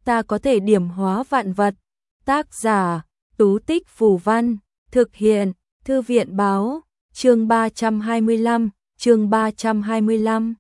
ta có thể điểm hóa vạn vật. Tác giả, Tú Tích Phù Văn, thực hiện, Thư viện Báo, chương 325.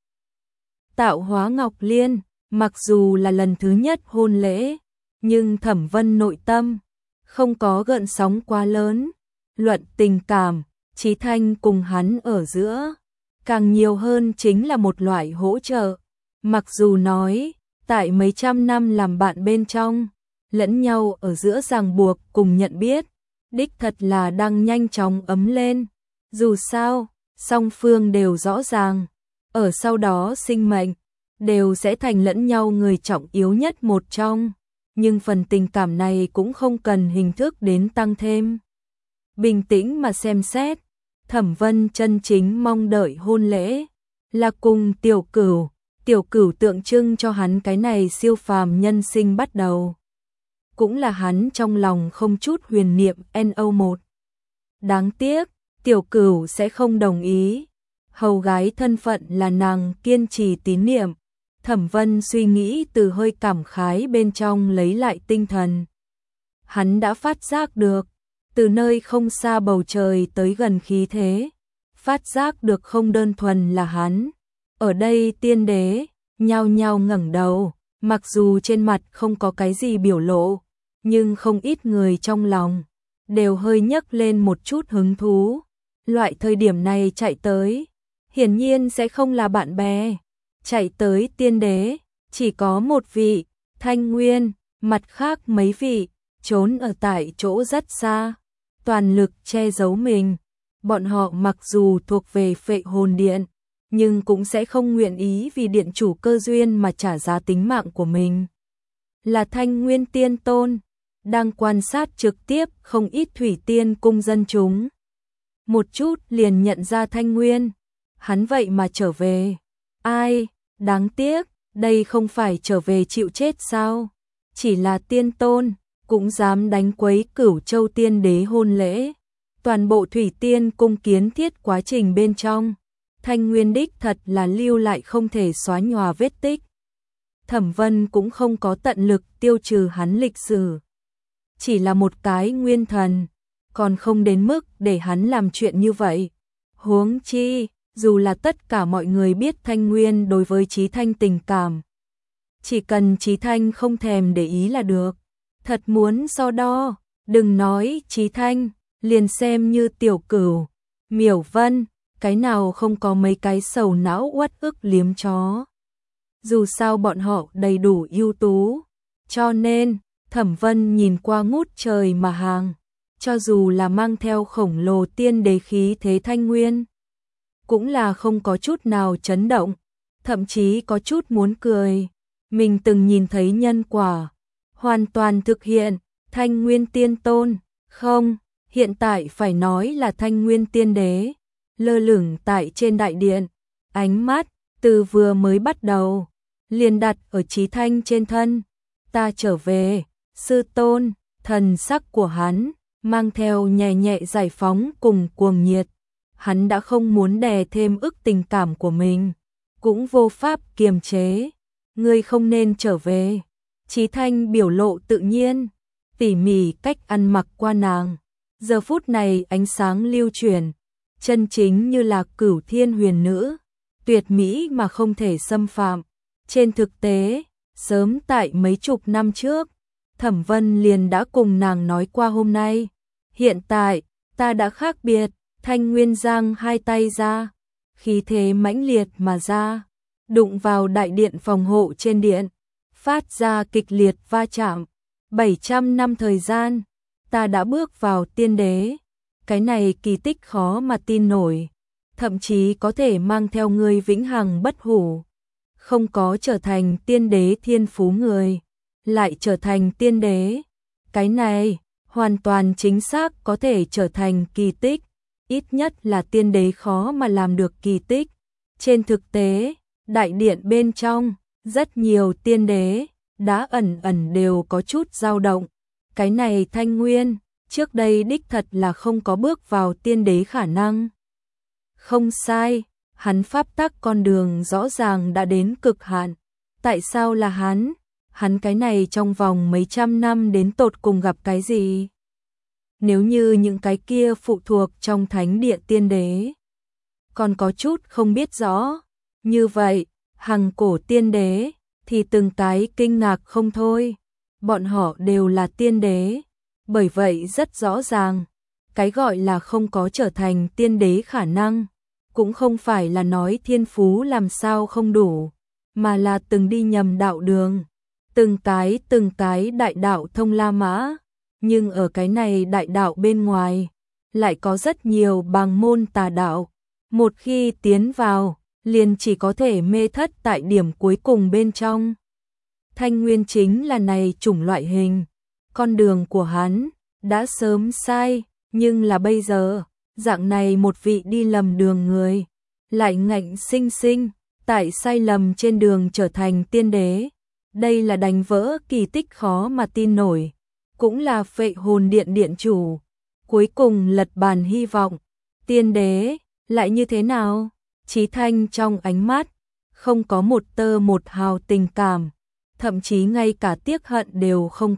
Tạo hóa Ngọc Liên, mặc dù là lần thứ nhất hôn lễ, nhưng Thẩm Vân nội tâm không có gợn sóng quá lớn. Luận tình cảm, Chí Thanh cùng hắn ở giữa, càng nhiều hơn chính là một loại hỗ trợ. Mặc dù nói, tại mấy trăm năm làm bạn bên trong, lẫn nhau ở giữa ràng buộc cùng nhận biết, đích thật là đang nhanh chóng ấm lên. Dù sao, song phương đều rõ ràng, ở sau đó sinh mệnh, đều sẽ thành lẫn nhau người trọng yếu nhất một trong. Nhưng phần tình cảm này cũng không cần hình thức đến tăng thêm. Bình tĩnh mà xem xét, Thẩm Vân chân chính mong đợi hôn lễ là cùng Tiểu Cửu. Tiểu Cửu tượng trưng cho hắn cái này siêu phàm nhân sinh bắt đầu. Cũng là hắn trong lòng không chút huyền niệm NO1. Đáng tiếc, Tiểu Cửu sẽ không đồng ý. Hầu gái thân phận là nàng kiên trì tín niệm. Thẩm Vân suy nghĩ từ hơi cảm khái bên trong lấy lại tinh thần. Hắn đã phát giác được, từ nơi không xa bầu trời tới gần khí thế, phát giác được không đơn thuần là hắn. Ở đây tiên đế, nhao nhao ngẩng đầu, mặc dù trên mặt không có cái gì biểu lộ, nhưng không ít người trong lòng, đều hơi nhấc lên một chút hứng thú. Loại thời điểm này chạy tới, hiển nhiên sẽ không là bạn bè. Chạy tới tiên đế, chỉ có một vị, Thanh Nguyên, mặt khác mấy vị, trốn ở tại chỗ rất xa, toàn lực che giấu mình. Bọn họ mặc dù thuộc về Phệ Hồn Điện, nhưng cũng sẽ không nguyện ý vì điện chủ cơ duyên mà trả giá tính mạng của mình. Là Thanh Nguyên Tiên Tôn, đang quan sát trực tiếp không ít Thủy Tiên cung dân chúng. Một chút liền nhận ra Thanh Nguyên, hắn vậy mà trở về. Ai, đáng tiếc, đây không phải trở về chịu chết sao? Chỉ là tiên tôn, cũng dám đánh quấy Cửu Châu tiên đế hôn lễ. Toàn bộ Thủy Tiên cung kiến thiết quá trình bên trong, Thanh Nguyên đích thật là lưu lại không thể xóa nhòa vết tích. Thẩm Vân cũng không có tận lực tiêu trừ hắn lịch sử. Chỉ là một cái nguyên thần, còn không đến mức để hắn làm chuyện như vậy. Huống chi, dù là tất cả mọi người biết Thanh Nguyên đối với Chí Thanh tình cảm, chỉ cần Chí Thanh không thèm để ý là được. Thật muốn so đo, đừng nói Chí Thanh, liền xem như Tiểu Cửu, Miểu Vân, cái nào không có mấy cái sầu não uất ức liếm chó. Dù sao bọn họ đầy đủ ưu tú, cho nên Thẩm Vân nhìn qua ngút trời mà hàng, cho dù là mang theo khổng lồ tiên đế khí thế Thanh Nguyên, cũng là không có chút nào chấn động, thậm chí có chút muốn cười. Mình từng nhìn thấy nhân quả hoàn toàn thực hiện. Thanh Nguyên Tiên Tôn, không, hiện tại phải nói là Thanh Nguyên Tiên Đế, lơ lửng tại trên đại điện, ánh mắt từ vừa mới bắt đầu liền đặt ở Chí Thanh trên thân. Ta trở về, sư tôn. Thần sắc của hắn mang theo nhẹ nhẹ giải phóng cùng cuồng nhiệt. Hắn đã không muốn đè thêm ức tình cảm của mình, cũng vô pháp kiềm chế. Ngươi không nên trở về. Chí Thanh biểu lộ tự nhiên, tỉ mỉ cách ăn mặc qua nàng. Giờ phút này ánh sáng lưu chuyển, chân chính như là Cửu Thiên huyền nữ, tuyệt mỹ mà không thể xâm phạm. Trên thực tế, sớm tại mấy chục năm trước, Thẩm Vân liền đã cùng nàng nói qua hôm nay. Hiện tại, ta đã khác biệt. Thanh Nguyên giang hai tay ra, khí thế mãnh liệt mà ra, đụng vào đại điện phòng hộ trên điện, phát ra kịch liệt va chạm. 700 năm thời gian, ta đã bước vào tiên đế. Cái này kỳ tích khó mà tin nổi, thậm chí có thể mang theo người vĩnh hằng bất hủ. Không có trở thành tiên đế thiên phú người, lại trở thành tiên đế. Cái này, hoàn toàn chính xác có thể trở thành kỳ tích. Ít nhất là tiên đế khó mà làm được kỳ tích. Trên thực tế, đại điện bên trong, rất nhiều tiên đế đã ẩn ẩn đều có chút dao động. Cái này Thanh Nguyên, trước đây đích thật là không có bước vào tiên đế khả năng. Không sai, hắn pháp tắc con đường rõ ràng đã đến cực hạn. Tại sao là hắn? hắn cái này trong vòng mấy trăm năm đến tột cùng gặp cái gì? Nếu như những cái kia phụ thuộc trong thánh địa tiên đế, còn có chút không biết rõ, như vậy, hằng cổ tiên đế, thì từng cái kinh ngạc không thôi, bọn họ đều là tiên đế, bởi vậy rất rõ ràng, cái gọi là không có trở thành tiên đế khả năng, cũng không phải là nói thiên phú làm sao không đủ, mà là từng đi nhầm đạo đường, từng cái đại đạo thông La Mã, nhưng ở cái này đại đạo bên ngoài, lại có rất nhiều bàng môn tà đạo, một khi tiến vào, liền chỉ có thể mê thất tại điểm cuối cùng bên trong. Thanh Nguyên chính là này chủng loại hình, con đường của hắn đã sớm sai, nhưng là bây giờ, dạng này một vị đi lầm đường người, lại ngạnh sinh sinh tại sai lầm trên đường trở thành tiên đế. Đây là đánh vỡ kỳ tích khó mà tin nổi, cũng là Phệ Hồn Điện điện chủ, cuối cùng lật bàn hy vọng. Tiên đế, lại như thế nào? Chí Thanh trong ánh mắt, không có một tơ một hào tình cảm, thậm chí ngay cả tiếc hận đều không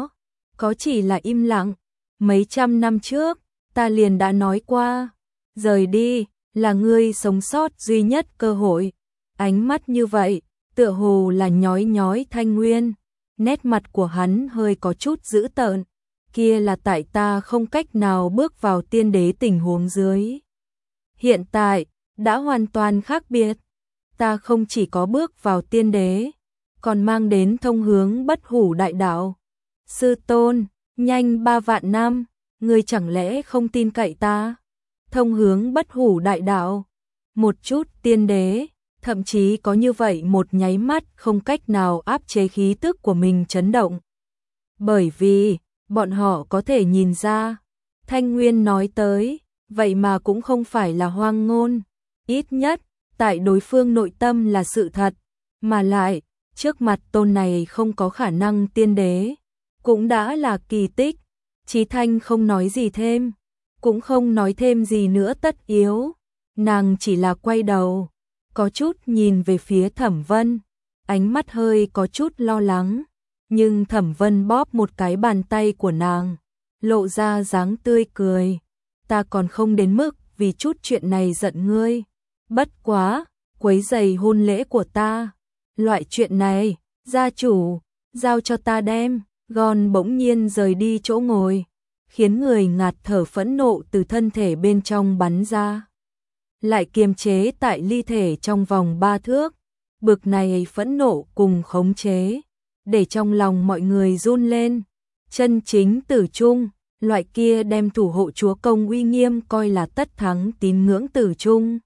có chỉ là im lặng. Mấy trăm năm trước, ta liền đã nói qua, rời đi, là ngươi sống sót duy nhất cơ hội. Ánh mắt như vậy, tựa hồ là nhói nhói Thanh Nguyên, nét mặt của hắn hơi có chút dữ tợn, kia là tại ta không cách nào bước vào tiên đế tình huống dưới. Hiện tại, đã hoàn toàn khác biệt, ta không chỉ có bước vào tiên đế, còn mang đến thông hướng bất hủ đại đạo. Sư tôn, nhanh 3 vạn năm, ngươi chẳng lẽ không tin cậy ta? Thông hướng bất hủ đại đạo, một chút tiên đế, thậm chí có như vậy một nháy mắt không cách nào áp chế khí tức của mình chấn động. Bởi vì, bọn họ có thể nhìn ra, Thanh Nguyên nói tới, vậy mà cũng không phải là hoang ngôn, ít nhất, tại đối phương nội tâm là sự thật, mà lại, trước mặt tôn này không có khả năng tiên đế, cũng đã là kỳ tích. Chí Thanh không nói gì thêm, cũng không nói thêm gì nữa tất yếu, nàng chỉ là quay đầu, có chút nhìn về phía Thẩm Vân, ánh mắt hơi có chút lo lắng, nhưng Thẩm Vân bóp một cái bàn tay của nàng, lộ ra dáng tươi cười, ta còn không đến mức vì chút chuyện này giận ngươi, bất quá, quấy rầy hôn lễ của ta, loại chuyện này, gia chủ, giao cho ta đem. Gon bỗng nhiên rời đi chỗ ngồi, khiến người ngạt thở phẫn nộ từ thân thể bên trong bắn ra, lại kiềm chế tại ly thể trong vòng 3 thước. Bực này phẫn nộ cùng khống chế, để trong lòng mọi người run lên. Chân chính tử trung, loại kia đem thủ hộ chúa công uy nghiêm coi là tất thắng tín ngưỡng tử trung.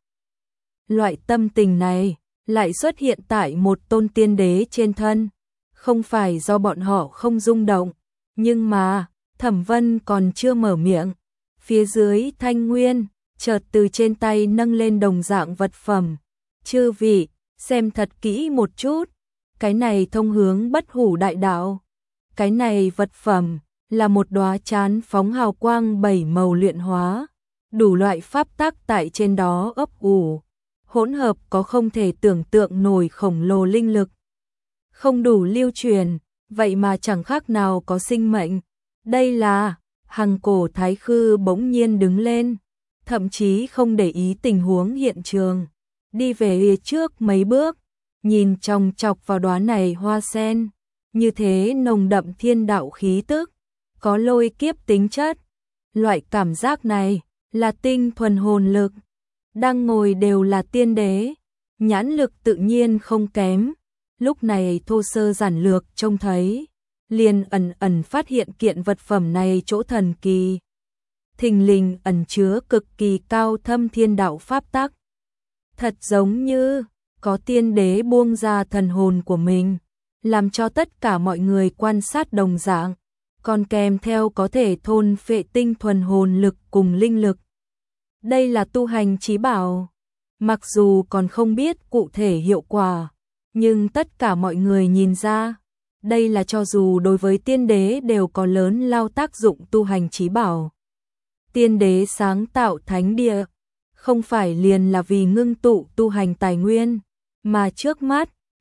Loại tâm tình này lại xuất hiện tại một tôn tiên đế trên thân. Không phải do bọn họ không rung động, nhưng mà, Thẩm Vân còn chưa mở miệng. Phía dưới Thanh Nguyên, chợt từ trên tay nâng lên đồng dạng vật phẩm. Chư vị, xem thật kỹ một chút, cái này thông hướng bất hủ đại đạo. Cái này vật phẩm, là một đóa chán phóng hào quang 7 màu luyện hóa, đủ loại pháp tắc tại trên đó ấp ủ, hỗn hợp có không thể tưởng tượng nổi khổng lồ linh lực. Không đủ lưu truyền, vậy mà chẳng khác nào có sinh mệnh. Đây là, Hằng Cổ Thái Khư bỗng nhiên đứng lên, thậm chí không để ý tình huống hiện trường, đi về trước mấy bước, nhìn chòng chọc vào đóa này hoa sen, như thế nồng đậm thiên đạo khí tức, có lôi kiếp tính chất. Loại cảm giác này là tinh thuần hồn lực, đang ngồi đều là tiên đế, nhãn lực tự nhiên không kém. Lúc này thô sơ giản lược trông thấy, liền ẩn phát hiện kiện vật phẩm này chỗ thần kỳ. Thình lình ẩn chứa cực kỳ cao thâm thiên đạo pháp tắc. Thật giống như có tiên đế buông ra thần hồn của mình, làm cho tất cả mọi người quan sát đồng dạng, còn kèm theo có thể thôn phệ tinh thuần hồn lực cùng linh lực. Đây là tu hành chí bảo, mặc dù còn không biết cụ thể hiệu quả, nhưng tất cả mọi người nhìn ra, đây là cho dù đối với tiên đế đều có lớn lao tác dụng tu hành chí bảo. Tiên đế sáng tạo thánh địa, không phải liền là vì ngưng tụ tu hành tài nguyên, mà trước mắt,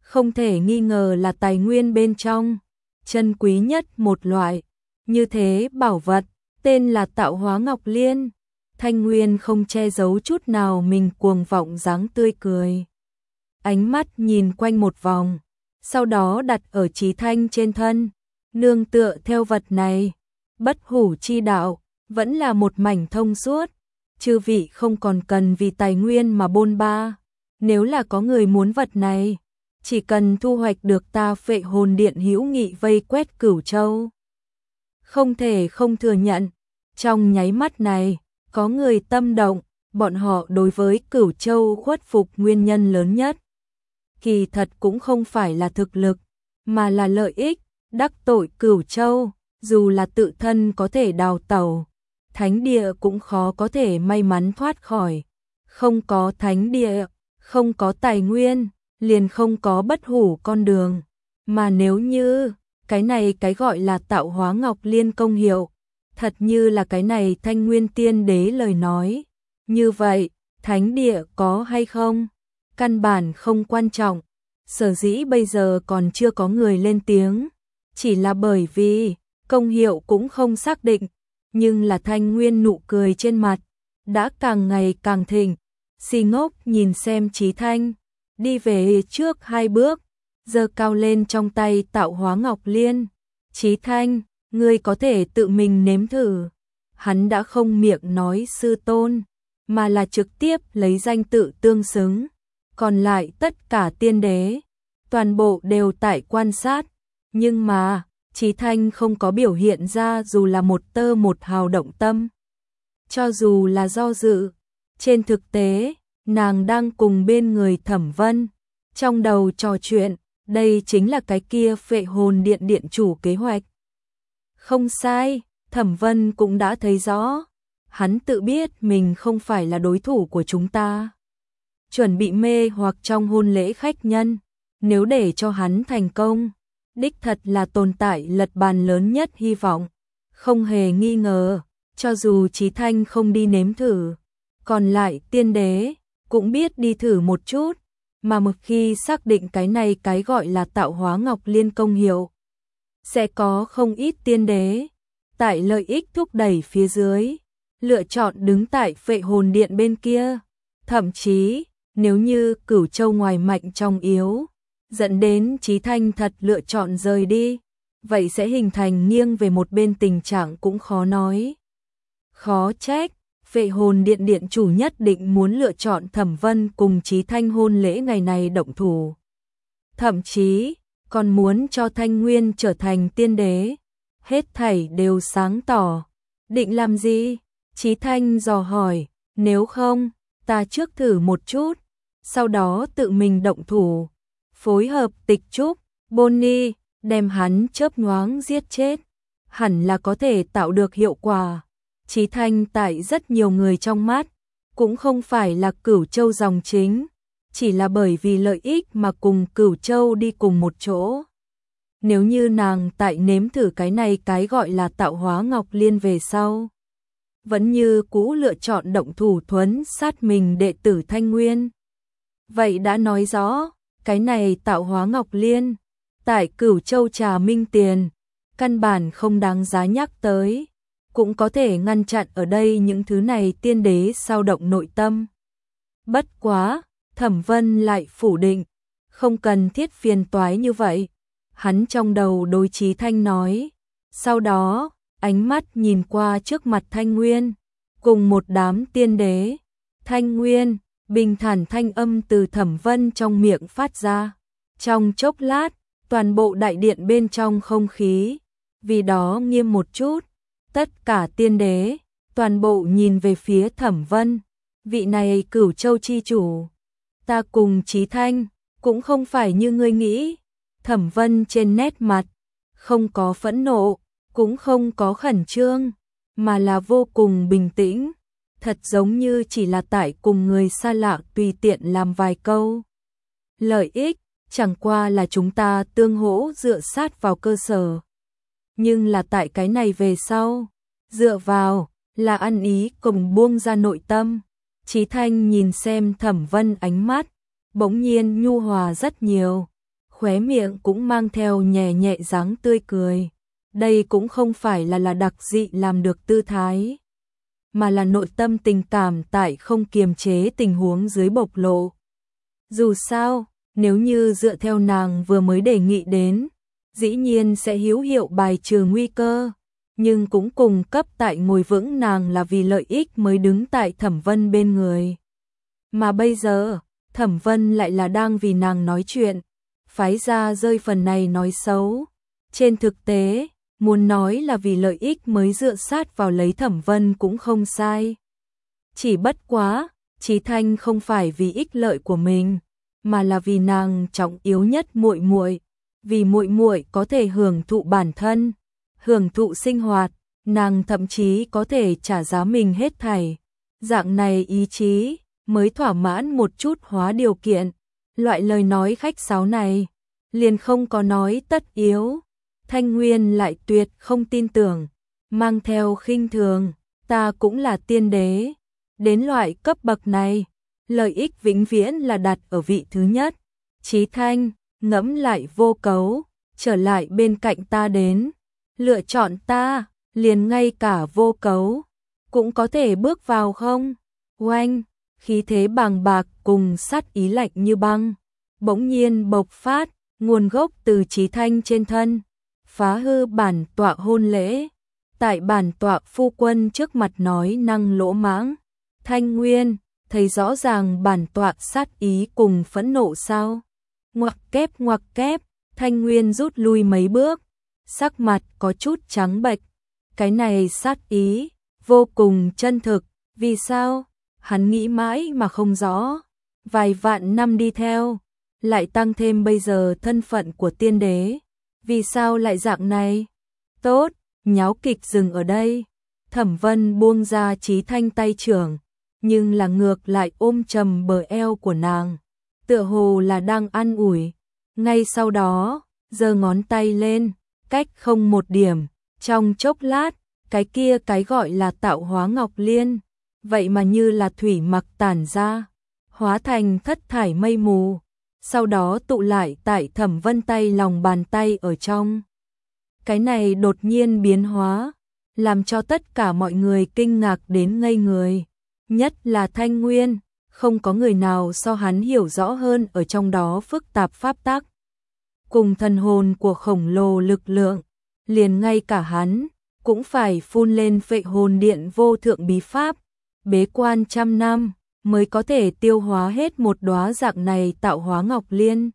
không thể nghi ngờ là tài nguyên bên trong chân quý nhất một loại. Như thế bảo vật, tên là Tạo Hóa Ngọc Liên. Thanh Nguyên không che giấu chút nào mình cuồng vọng dáng tươi cười. Ánh mắt nhìn quanh một vòng, sau đó đặt ở Chí Thanh trên thân, nương tựa theo vật này, bất hủ chi đạo, vẫn là một mảnh thông suốt, chư vị không còn cần vì tài nguyên mà bôn ba, nếu là có người muốn vật này, chỉ cần thu hoạch được ta Phệ Hồn Điện hữu nghị vây quét Cửu Châu. Không thể không thừa nhận, trong nháy mắt này, có người tâm động, bọn họ đối với Cửu Châu khuất phục nguyên nhân lớn nhất. Kỳ thật cũng không phải là thực lực, mà là lợi ích, đắc tội Cửu Châu, dù là tự thân có thể đào tẩu, thánh địa cũng khó có thể may mắn thoát khỏi. Không có thánh địa, không có tài nguyên, liền không có bất hủ con đường. Mà nếu như, cái này cái gọi là Tạo Hóa Ngọc Liên công hiệu, thật như là cái này Thanh Nguyên Tiên Đế lời nói. Như vậy, thánh địa có hay không? Căn bản không quan trọng. Sở dĩ bây giờ còn chưa có người lên tiếng, chỉ là bởi vì công hiệu cũng không xác định, nhưng là Thanh Nguyên nụ cười trên mặt đã càng ngày càng thịnh. Si Ngốc nhìn xem Chí Thanh, đi về trước 2 bước, giơ cao lên trong tay Tạo Hóa Ngọc Liên. Chí Thanh, ngươi có thể tự mình nếm thử. Hắn đã không miệng nói sư tôn, mà là trực tiếp lấy danh tự tương xứng. Còn lại tất cả tiên đế, toàn bộ đều tại quan sát, nhưng mà Chí Thanh không có biểu hiện ra dù là một tơ một hào động tâm. Cho dù là do dự, trên thực tế, nàng đang cùng bên người Thẩm Vân, trong đầu trò chuyện, đây chính là cái kia Phệ Hồn Điện điện chủ kế hoạch. Không sai, Thẩm Vân cũng đã thấy rõ, hắn tự biết mình không phải là đối thủ của chúng ta. Chuẩn bị mê hoặc trong hôn lễ khách nhân, nếu để cho hắn thành công, đích thật là tồn tại lật bàn lớn nhất hy vọng. Không hề nghi ngờ, cho dù Chí Thanh không đi nếm thử, còn lại tiên đế cũng biết đi thử một chút, mà một khi xác định cái này cái gọi là Tạo Hóa Ngọc Liên công hiệu, sẽ có không ít tiên đế tại lợi ích thúc đẩy phía dưới, lựa chọn đứng tại Phệ Hồn Điện bên kia. Thậm chí, nếu như Cửu Châu ngoài mạnh trong yếu, dẫn đến Chí Thanh thật lựa chọn rời đi, vậy sẽ hình thành nghiêng về một bên tình trạng cũng khó nói. Khó trách, Phệ Hồn Điện điện chủ nhất định muốn lựa chọn Thẩm Vân cùng Chí Thanh hôn lễ ngày này động thủ. Thậm chí, còn muốn cho Thanh Nguyên trở thành tiên đế. Hết thảy đều sáng tỏ. Định làm gì? Chí Thanh dò hỏi, nếu không, ta trước thử một chút, sau đó tự mình động thủ. Phối hợp Tịch Trúc, Bonnie, đem hắn chớp nhoáng giết chết, hẳn là có thể tạo được hiệu quả. Chí Thanh tại rất nhiều người trong mắt, cũng không phải là Cửu Châu dòng chính, chỉ là bởi vì lợi ích mà cùng Cửu Châu đi cùng một chỗ. Nếu như nàng tại nếm thử cái này cái gọi là Tạo Hóa Ngọc Liên về sau, vẫn như cũ lựa chọn động thủ thuấn sát mình đệ tử Thanh Nguyên. Vậy đã nói rõ, cái này Tạo Hóa Ngọc Liên, tại Cửu Châu trà minh tiền, căn bản không đáng giá nhắc tới, cũng có thể ngăn chặn ở đây những thứ này tiên đế sao động nội tâm. Bất quá, Thẩm Vân lại phủ định, không cần thiết phiền toái như vậy. Hắn trong đầu đối Chí Thanh nói, sau đó, ánh mắt nhìn qua trước mặt Thanh Nguyên, cùng một đám tiên đế. Thanh Nguyên, bình thản thanh âm từ Thẩm Vân trong miệng phát ra. Trong chốc lát, toàn bộ đại điện bên trong không khí, vì đó nghiêm một chút. Tất cả tiên đế, toàn bộ nhìn về phía Thẩm Vân, vị này Cửu Châu chi chủ. Ta cùng Chí Thanh, cũng không phải như ngươi nghĩ. Thẩm Vân trên nét mặt, không có phẫn nộ, cũng không có khẩn trương, mà là vô cùng bình tĩnh, thật giống như chỉ là tại cùng người xa lạ tùy tiện làm vài câu. Lợi ích, chẳng qua là chúng ta tương hỗ dựa sát vào cơ sở. Nhưng là tại cái này về sau, dựa vào, là ăn ý cùng buông ra nội tâm. Chí Thanh nhìn xem Thẩm Vân ánh mắt, bỗng nhiên nhu hòa rất nhiều. khóe miệng cũng mang theo nhẹ nhẹ dáng tươi cười. Đây cũng không phải là đặc dị làm được tư thái, mà là nội tâm tình cảm tại không kiềm chế tình huống dưới bộc lộ. Dù sao, nếu như dựa theo nàng vừa mới đề nghị đến, dĩ nhiên sẽ hữu hiệu bài trừ nguy cơ, nhưng cũng cùng cấp tại ngồi vững nàng là vì lợi ích mới đứng tại Thẩm Vân bên người. Mà bây giờ, Thẩm Vân lại là đang vì nàng nói chuyện, phái ra rơi phần này nói xấu. Trên thực tế, muốn nói là vì lợi ích mới dựa sát vào lấy Thẩm Vân cũng không sai. Chỉ bất quá, Chí Thanh không phải vì ích lợi của mình, mà là vì nàng trọng yếu nhất muội muội, vì muội muội có thể hưởng thụ bản thân, hưởng thụ sinh hoạt, nàng thậm chí có thể trả giá mình hết thảy. Dạng này ý chí mới thỏa mãn một chút hóa điều kiện. Loại lời nói khách sáo này liền không có nói tất yếu. Thanh Nguyên lại tuyệt không tin tưởng, mang theo khinh thường, ta cũng là tiên đế. Đến loại cấp bậc này, lợi ích vĩnh viễn là đặt ở vị thứ nhất. Chí Thanh, ngẫm lại Vô Cấu, trở lại bên cạnh ta đến, lựa chọn ta, liền ngay cả Vô Cấu cũng có thể bước vào không? Oanh, khí thế bàng bạc cùng sát ý lạnh như băng, bỗng nhiên bộc phát, nguồn gốc từ Chí Thanh trên thân, phá hư bản tọa hôn lễ. Tại bản tọa phu quân trước mặt nói năng lỗ mãng. Thanh Nguyên, thấy rõ ràng bản tọa sát ý cùng phẫn nộ sao? Ngoặc kép, Thanh Nguyên rút lui mấy bước, sắc mặt có chút trắng bệch. Cái này sát ý, vô cùng chân thực, vì sao? Hắn nghĩ mãi mà không rõ. Vài vạn năm đi theo, lại tăng thêm bây giờ thân phận của tiên đế. Vì sao lại dạng này? Tốt, nháo kịch dừng ở đây. Thẩm Vân buông ra Chí Thanh tay trưởng, nhưng là ngược lại ôm chầm bờ eo của nàng, tựa hồ là đang an ủi. Ngay sau đó, giơ ngón tay lên, cách không một điểm, trong chốc lát, cái gọi là tạo hóa ngọc liên, vậy mà như là thủy mặc tản ra, hóa thành thất thải mây mù, sau đó tụ lại tại Thẩm Vân tay lòng bàn tay ở trong. Cái này đột nhiên biến hóa, làm cho tất cả mọi người kinh ngạc đến ngây người, nhất là Thanh Nguyên, không có người nào so hắn hiểu rõ hơn ở trong đó phức tạp pháp tắc. Cùng thần hồn của khổng lồ lực lượng, liền ngay cả hắn cũng phải phun lên Phệ Hồn Điện vô thượng bí pháp, bế quan trăm năm mới có thể tiêu hóa hết một đóa dạng này tạo hóa ngọc liên,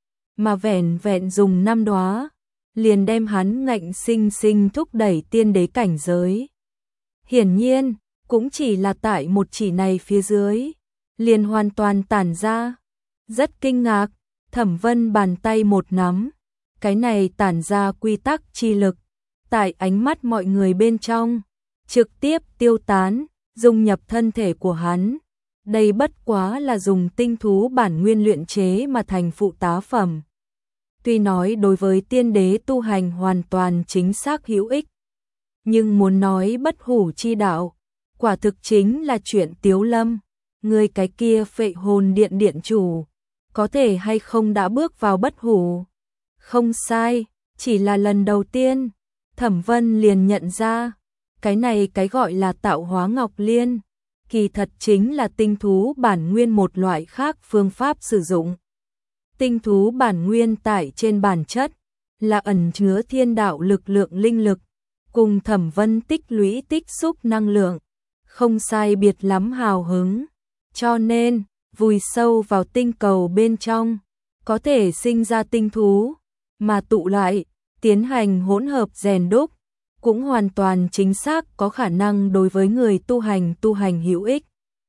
mà vẻn vẹn dùng 5 đóa liền đem hắn ngạnh sinh sinh thúc đẩy tiên đế cảnh giới. Hiển nhiên, cũng chỉ là tại một chỉ này phía dưới, liền hoàn toàn tản ra. Rất kinh ngạc, Thẩm Vân bàn tay một nắm, cái này tản ra quy tắc chi lực, tại ánh mắt mọi người bên trong, trực tiếp tiêu tán, dung nhập thân thể của hắn. Đây bất quá là dùng tinh thú bản nguyên luyện chế mà thành phụ tá phẩm. Tuy nói đối với tiên đế tu hành hoàn toàn chính xác hữu ích, nhưng muốn nói bất hủ chi đạo, quả thực chính là chuyện tiếu lâm. Người cái kia Phệ Hồn Điện điện chủ, có thể hay không đã bước vào bất hủ? Không sai, chỉ là lần đầu tiên, Thẩm Vân liền nhận ra, cái này cái gọi là tạo hóa ngọc liên, kỳ thật chính là tinh thú bản nguyên một loại khác phương pháp sử dụng. Tinh thú bản nguyên tại trên bản chất, là ẩn chứa thiên đạo lực lượng linh lực, cùng Thẩm Vân tích lũy tích xúc năng lượng, không sai biệt lắm hào hứng. Cho nên, vùi sâu vào tinh cầu bên trong, có thể sinh ra tinh thú, mà tụ lại, tiến hành hỗn hợp rèn đúc, cũng hoàn toàn chính xác có khả năng đối với người tu hành hữu ích.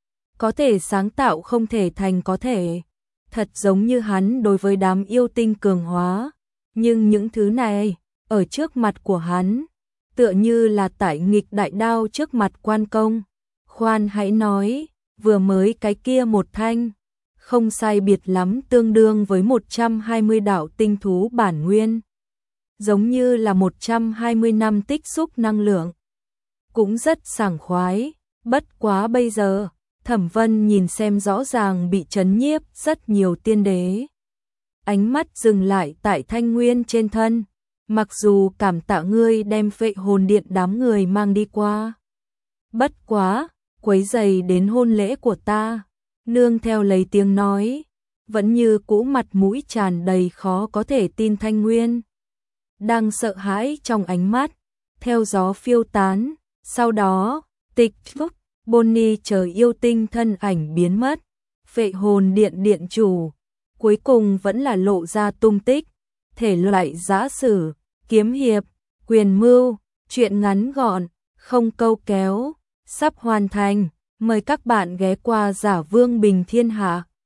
Có thể sáng tạo không thể thành có thể, thật giống như hắn đối với đám yêu tinh cường hóa, nhưng những thứ này, ở trước mặt của hắn, tựa như là tại nghịch đại đao trước mặt quan công. Khoan hãy nói, vừa mới cái kia một thanh, không sai biệt lắm tương đương với 120 đạo tinh thú bản nguyên. Giống như là 120 năm tích xúc năng lượng. Cũng rất sảng khoái, bất quá bây giờ, Thẩm Vân nhìn xem rõ ràng bị chấn nhiếp rất nhiều tiên đế. ánh mắt dừng lại tại Thanh Nguyên trên thân. Mặc dù cảm tạ ngươi đem Vệ Hồn Điện đám người mang đi qua. Bất quá, quấy rầy đến hôn lễ của ta. Nương theo lấy tiếng nói, vẫn như cũ mặt mũi tràn đầy khó có thể tin Thanh Nguyên. Đang sợ hãi trong ánh mắt, theo gió phiêu tán, sau đó, tịch phúc, Bonnie chờ yêu tinh thân ảnh biến mất. Vệ Hồn Điện điện chủ, cuối cùng vẫn là lộ ra tung tích, thể loại giã sử, kiếm hiệp, quyền mưu, truyện ngắn gọn, không câu kéo, sắp hoàn thành. Mời các bạn ghé qua Giả Vương Bình Thiên Hạ.